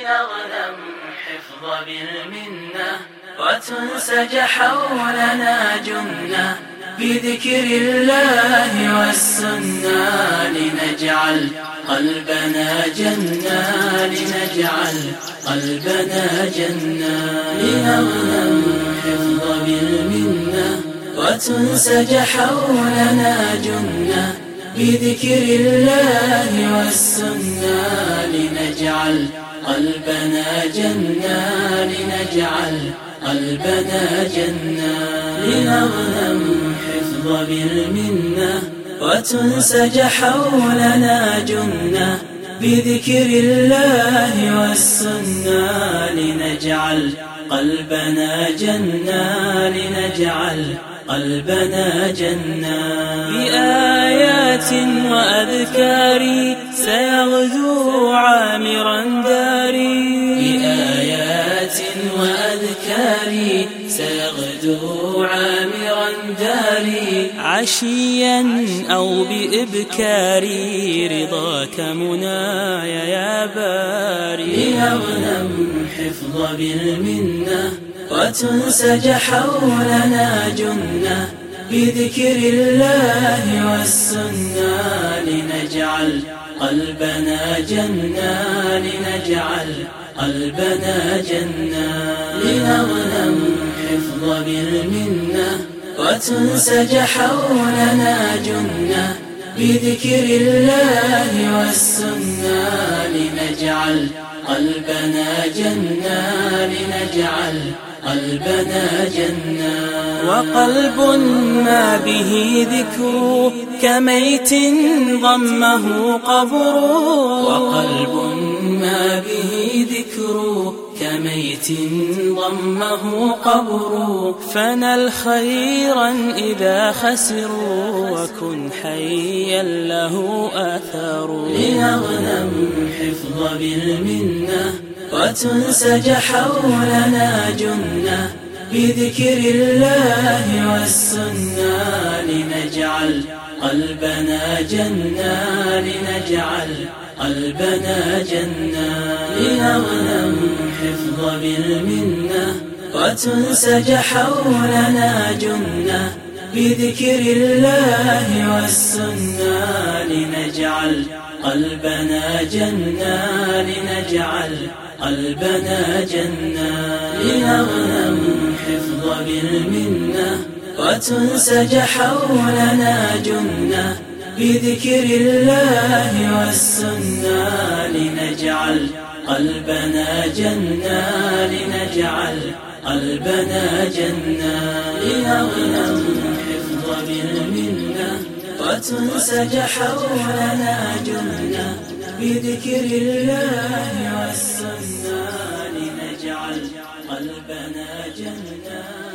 لنغنم حفظ بالمنة وتنسج حولنا جنة بذكر الله والسنة لنجعل قلبنا جنة لنجعل قلبنا جنة لنغنم حفظ بالمنة وتنسج حولنا جنة بذكر الله والسنة لنجعل قلبنا جنة لنجعل قلبنا جنة لنغنم حفظ بالمنة وتنسج حولنا جنة بذكر الله والسنة لنجعل قلبنا جنة لنجعل قلبنا جنة بآيات وأذكار سيغدو عامرا داري بآيات وأذكار سيغدو عامرا داري عشيا أو بإبكاري رضاك مناي يا باري لنغنم حفظ بالمنة وتنسج حولنا جنة بذكر الله والسنة لنجعل قلبنا جنة لنجعل قلبنا جنة لنغنم حفظ بالمنة وتنسج حولنا جنة بذكر الله والسنة لنجعل قلبنا جنة لنجعل قلبنا جنة وقلب ما به ذكر كميت ضمه قبر وقلب ما به ذكر كميت ضمه قبر فنل خيرا إذا خسروا وكن حيا له أثر لنغنم حفظ بالمنة وتنسج حولنا جنة بذكر الله والسنة لنجعل قلبنا جنة لنجعل قلبنا جنة لنغنم حفظ بالمنة وتنسج حولنا جنة بذكر الله والسنة لنجعل قلبنا جنة لنجعل قلبنا جنة لنغنم حفظ بالمنة وتنسج حولنا جنة بذكر الله والسنة لنجعل قلبنا جنة لنجعل قلبنا جنة لنغنم حفظ بالمنة وتنسج حولنا جنة بذكر الله والسنة لنجعل قلبنا جنة